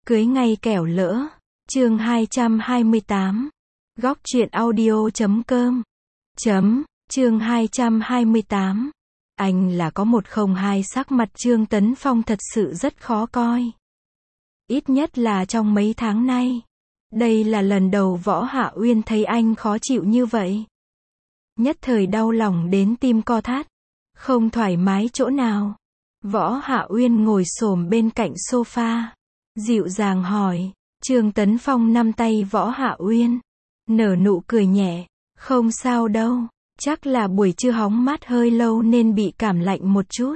Cưới ngay kẻo lỡ. Chương 228. Góc truyện audio.com. Chương 228. Anh là có 102. Sắc mặt Trương Tấn Phong thật sự rất khó coi. Ít nhất là trong mấy tháng nay. Đây là lần đầu Võ Hạ Uyên thấy anh khó chịu như vậy. Nhất thời đau lòng đến tim co thắt. Không thoải mái chỗ nào. Võ Hạ Uyên ngồi xổm bên cạnh sofa. Dịu dàng hỏi. Trương Tấn Phong nắm tay Võ Hạ Uyên. Nở nụ cười nhẹ. Không sao đâu. Chắc là buổi trưa hóng mát hơi lâu nên bị cảm lạnh một chút.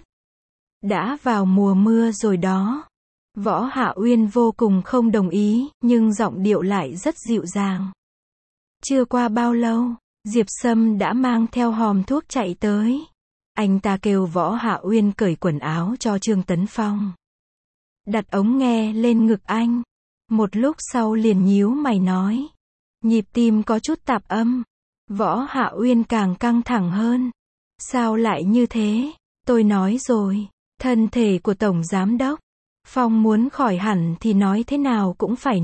Đã vào mùa mưa rồi đó. Võ Hạ Uyên vô cùng không đồng ý, nhưng giọng điệu lại rất dịu dàng. Chưa qua bao lâu, Diệp Sâm đã mang theo hòm thuốc chạy tới. Anh ta kêu Võ Hạ Uyên cởi quần áo cho Trương Tấn Phong. Đặt ống nghe lên ngực anh. Một lúc sau liền nhíu mày nói. Nhịp tim có chút tạp âm. Võ Hạ Uyên càng căng thẳng hơn. Sao lại như thế? Tôi nói rồi, thân thể của Tổng Giám Đốc Phong muốn khỏi hẳn thì nói thế nào cũng phải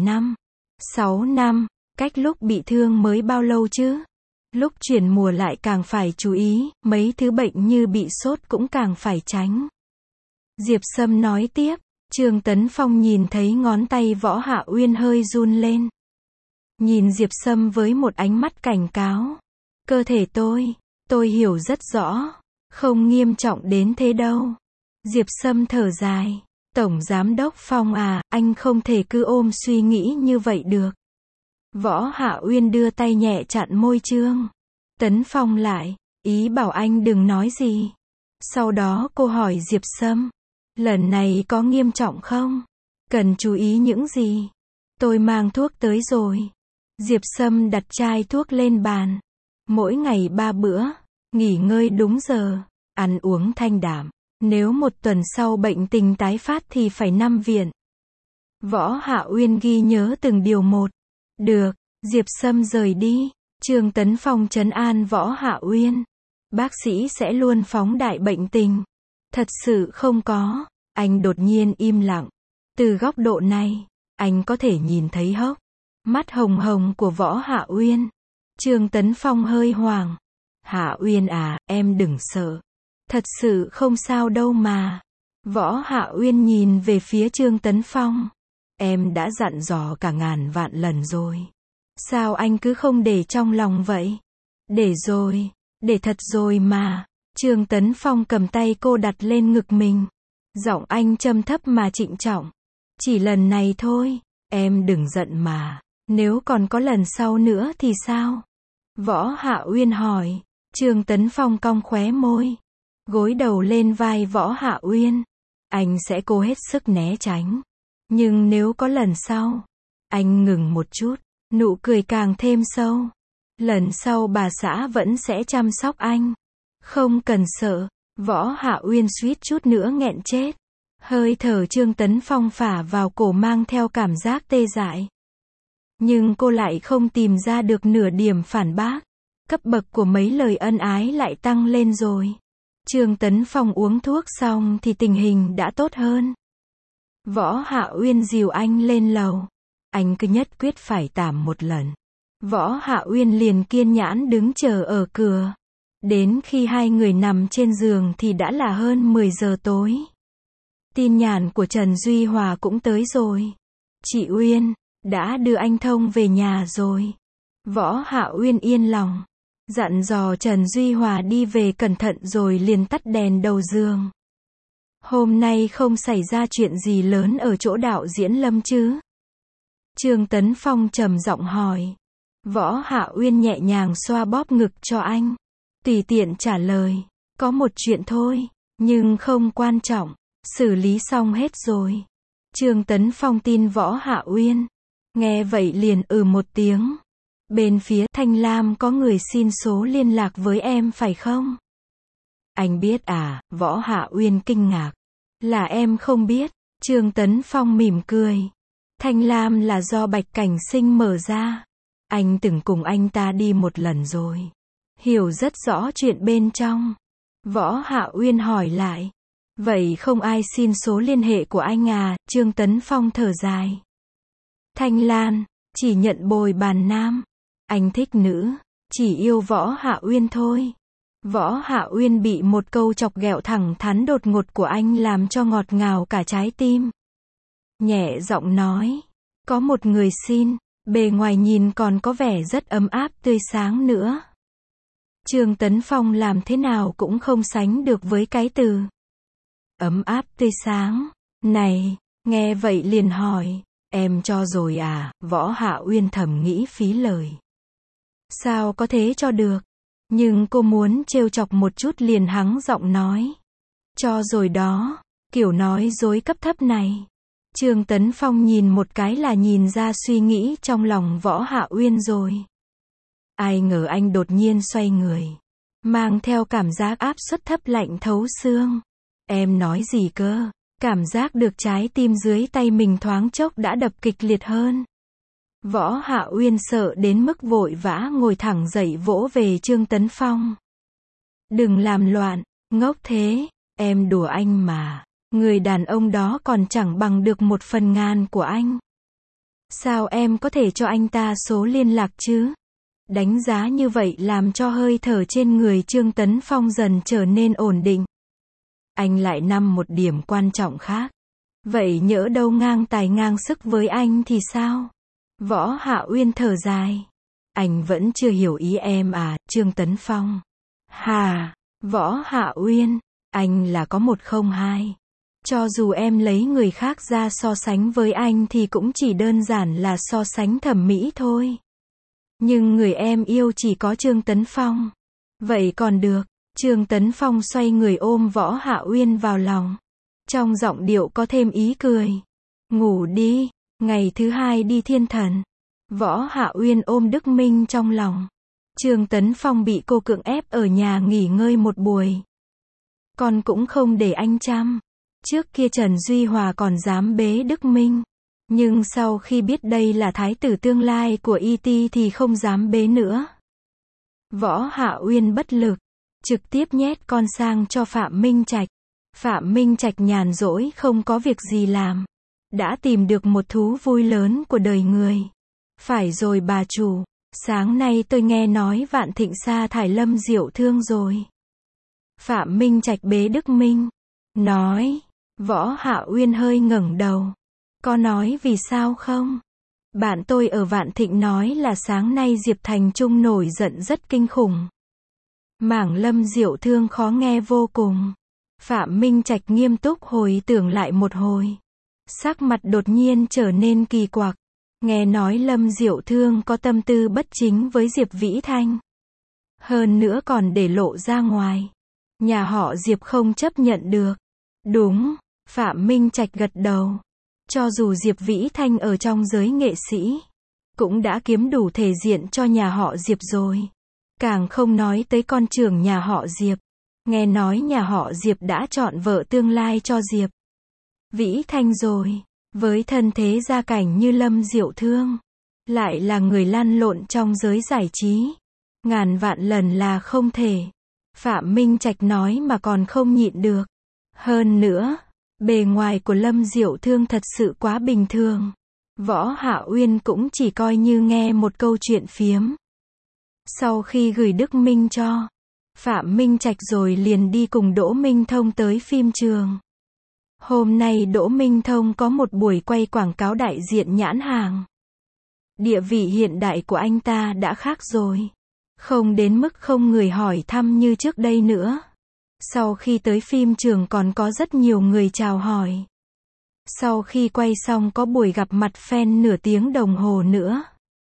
6 năm, cách lúc bị thương mới bao lâu chứ? Lúc chuyển mùa lại càng phải chú ý, mấy thứ bệnh như bị sốt cũng càng phải tránh. Diệp Sâm nói tiếp. Trương Tấn Phong nhìn thấy ngón tay Võ Hạ Uyên hơi run lên. Nhìn Diệp Sâm với một ánh mắt cảnh cáo. Cơ thể tôi hiểu rất rõ. Không nghiêm trọng đến thế đâu. Diệp Sâm thở dài. Tổng Giám Đốc Phong à, anh không thể cứ ôm suy nghĩ như vậy được. Võ Hạ Uyên đưa tay nhẹ chặn môi Trương Tấn Phong lại. Ý bảo anh đừng nói gì. Sau đó cô hỏi Diệp Sâm. Lần này có nghiêm trọng không? Cần chú ý những gì? Tôi mang thuốc tới rồi. Diệp Sâm đặt chai thuốc lên bàn. Mỗi ngày 3 bữa. Nghỉ ngơi đúng giờ. Ăn uống thanh đạm. Nếu 1 tuần sau bệnh tình tái phát thì phải nằm viện. Võ Hạ Uyên ghi nhớ từng điều một. Được. Diệp Sâm rời đi. Trương Tấn Phong trấn an Võ Hạ Uyên. Bác sĩ sẽ luôn phóng đại bệnh tình. Thật sự không có. Anh đột nhiên im lặng. Từ góc độ này, anh có thể nhìn thấy hốc mắt hồng hồng của Võ Hạ Uyên. Trương Tấn Phong hơi hoảng. Hạ Uyên à, em đừng sợ. Thật sự không sao đâu mà. Võ Hạ Uyên nhìn về phía Trương Tấn Phong. Em đã dặn dò cả ngàn vạn lần rồi. Sao anh cứ không để trong lòng vậy? Để rồi, để thật rồi mà. Trương Tấn Phong cầm tay cô đặt lên ngực mình. Giọng anh trầm thấp mà trịnh trọng. Chỉ lần này thôi, em đừng giận mà. Nếu còn có lần sau nữa thì sao? Võ Hạ Uyên hỏi. Trương Tấn Phong cong khóe môi. Gối đầu lên vai Võ Hạ Uyên. Anh sẽ cố hết sức né tránh. Nhưng nếu có lần sau. Anh ngừng một chút. Nụ cười càng thêm sâu. Lần sau bà xã vẫn sẽ chăm sóc anh. Không cần sợ. Võ Hạ Uyên suýt chút nữa nghẹn chết. Hơi thở Trương Tấn Phong phả vào cổ mang theo cảm giác tê dại. Nhưng cô lại không tìm ra được nửa điểm phản bác. Cấp bậc của mấy lời ân ái lại tăng lên rồi. Trương Tấn Phong uống thuốc xong thì tình hình đã tốt hơn. Võ Hạ Uyên dìu anh lên lầu. Anh cứ nhất quyết phải tạm một lần. Võ Hạ Uyên liền kiên nhẫn đứng chờ ở cửa. Đến khi hai người nằm trên giường thì đã là hơn 10 giờ tối. Tin nhắn của Trần Duy Hòa cũng tới rồi. Chị Uyên, đã đưa anh Thông về nhà rồi. Võ Hạ Uyên yên lòng. Dặn dò Trần Duy Hòa đi về cẩn thận rồi liền tắt đèn đầu giường. Hôm nay không xảy ra chuyện gì lớn ở chỗ đạo diễn Lâm chứ? Trương Tấn Phong trầm giọng hỏi. Võ Hạ Uyên nhẹ nhàng xoa bóp ngực cho anh. Tùy tiện trả lời. Có một chuyện thôi, nhưng không quan trọng. Xử lý xong hết rồi. Trương Tấn Phong tin Võ Hạ Uyên. Nghe vậy liền một tiếng. Bên phía Thanh Lam có người xin số liên lạc với em phải không? Anh biết à? Võ Hạ Uyên kinh ngạc. Là em không biết. Trương Tấn Phong mỉm cười. Thanh Lam là do Bạch Cảnh Sinh mở ra. Anh từng cùng anh ta đi một lần rồi. Hiểu rất rõ chuyện bên trong. Võ Hạ Uyên hỏi lại. Vậy không ai xin số liên hệ của anh à? Trương Tấn Phong thở dài. Thanh Lan, chỉ nhận bồi bàn nam. Anh thích nữ, chỉ yêu Võ Hạ Uyên thôi. Võ Hạ Uyên bị một câu chọc ghẹo thẳng thắn đột ngột của anh làm cho ngọt ngào cả trái tim. Nhẹ giọng nói, có một người xin, bề ngoài nhìn còn có vẻ rất ấm áp tươi sáng nữa. Trương Tấn Phong làm thế nào cũng không sánh được với cái từ ấm áp tươi sáng này, nghe vậy liền hỏi, em cho rồi à? Võ Hạ Uyên thầm nghĩ phí lời. Sao có thế cho được? Nhưng cô muốn trêu chọc một chút liền hắng giọng nói. Cho rồi đó, kiểu nói dối cấp thấp này. Trương Tấn Phong nhìn một cái là nhìn ra suy nghĩ trong lòng Võ Hạ Uyên rồi. Ai ngờ anh đột nhiên xoay người, mang theo cảm giác áp suất thấp lạnh thấu xương. Em nói gì cơ? Cảm giác được trái tim dưới tay mình thoáng chốc đã đập kịch liệt hơn. Võ Hạ Uyên sợ đến mức vội vã ngồi thẳng dậy vỗ về Trương Tấn Phong. Đừng làm loạn, ngốc thế, em đùa anh mà. Người đàn ông đó còn chẳng bằng được 1/1000 của anh. Sao em có thể cho anh ta số liên lạc chứ? Đánh giá như vậy làm cho hơi thở trên người Trương Tấn Phong dần trở nên ổn định. Anh lại nắm một điểm quan trọng khác. Vậy nhỡ đâu ngang tài ngang sức với anh thì sao? Võ Hạ Uyên thở dài. Anh vẫn chưa hiểu ý em à, Trương Tấn Phong. Hà, Võ Hạ Uyên, anh là có 102. Cho dù em lấy người khác ra so sánh với anh thì cũng chỉ đơn giản là so sánh thẩm mỹ thôi. Nhưng người em yêu chỉ có Trương Tấn Phong. Vậy còn được. Trương Tấn Phong xoay người ôm Võ Hạ Uyên vào lòng. Trong giọng điệu có thêm ý cười. Ngủ đi, ngày thứ 2 đi thiên thần. Võ Hạ Uyên ôm Đức Minh trong lòng. Trương Tấn Phong bị cô cưỡng ép ở nhà nghỉ ngơi một buổi. Con cũng không để anh chăm. Trước kia Trần Duy Hòa còn dám bế Đức Minh. Nhưng sau khi biết đây là thái tử tương lai của Y.T thì không dám bế nữa. Võ Hạ Uyên bất lực, trực tiếp nhét con sang cho Phạm Minh Trạch. Phạm Minh Trạch nhàn rỗi không có việc gì làm. Đã tìm được một thú vui lớn của đời người. Phải rồi bà chủ, sáng nay tôi nghe nói Vạn Thịnh sa thải Lâm Diệu Thương rồi. Phạm Minh Trạch bế Đức Minh. Nói, Võ Hạ Uyên hơi ngẩng đầu. Có nói vì sao không? Bạn tôi ở Vạn Thịnh nói là sáng nay Diệp Thành Trung nổi giận rất kinh khủng. Mảng Lâm Diệu Thương khó nghe vô cùng. Phạm Minh Trạch nghiêm túc hồi tưởng lại một hồi. Sắc mặt đột nhiên trở nên kỳ quặc. Nghe nói Lâm Diệu Thương có tâm tư bất chính với Diệp Vĩ Thanh. Hơn nữa còn để lộ ra ngoài. Nhà họ Diệp không chấp nhận được. Đúng, Phạm Minh Trạch gật đầu. Cho dù Diệp Vĩ Thanh ở trong giới nghệ sĩ, cũng đã kiếm đủ thể diện cho nhà họ Diệp rồi. Càng không nói tới con trưởng nhà họ Diệp. Nghe nói nhà họ Diệp đã chọn vợ tương lai cho Diệp Vĩ Thanh rồi. Với thân thế gia cảnh như Lâm Diệu Thương, lại là người lăn lộn trong giới giải trí. Ngàn vạn lần là không thể. Phạm Minh Trạch nói mà còn không nhịn được. Hơn nữa, bề ngoài của Lâm Diệu Thương thật sự quá bình thường. Võ Hạ Uyên cũng chỉ coi như nghe một câu chuyện phiếm. Sau khi gửi Đức Minh cho Phạm Minh Trạch rồi liền đi cùng Đỗ Minh Thông tới phim trường. Hôm nay Đỗ Minh Thông có một buổi quay quảng cáo đại diện nhãn hàng. Địa vị hiện đại của anh ta đã khác rồi. Không đến mức không người hỏi thăm như trước đây nữa. Sau khi tới phim trường còn có rất nhiều người chào hỏi. Sau khi quay xong có buổi gặp mặt fan nửa tiếng đồng hồ nữa.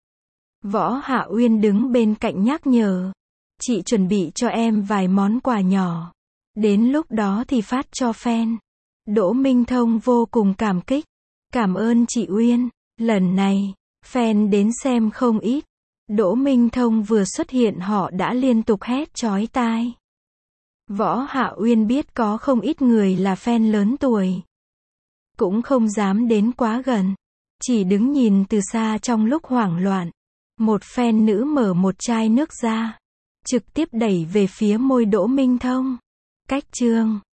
Võ Hạ Uyên đứng bên cạnh nhắc nhở. Chị chuẩn bị cho em vài món quà nhỏ. Đến lúc đó thì phát cho fan. Đỗ Minh Thông vô cùng cảm kích. Cảm ơn chị Uyên. Lần này, fan đến xem không ít. Đỗ Minh Thông vừa xuất hiện họ đã liên tục hét chói tai. Võ Hạ Uyên biết có không ít người là fan lớn tuổi. Cũng không dám đến quá gần. Chỉ đứng nhìn từ xa trong lúc hoảng loạn. Một fan nữ mở một chai nước ra. Trực tiếp đẩy về phía môi Đỗ Minh Thông. Cách chương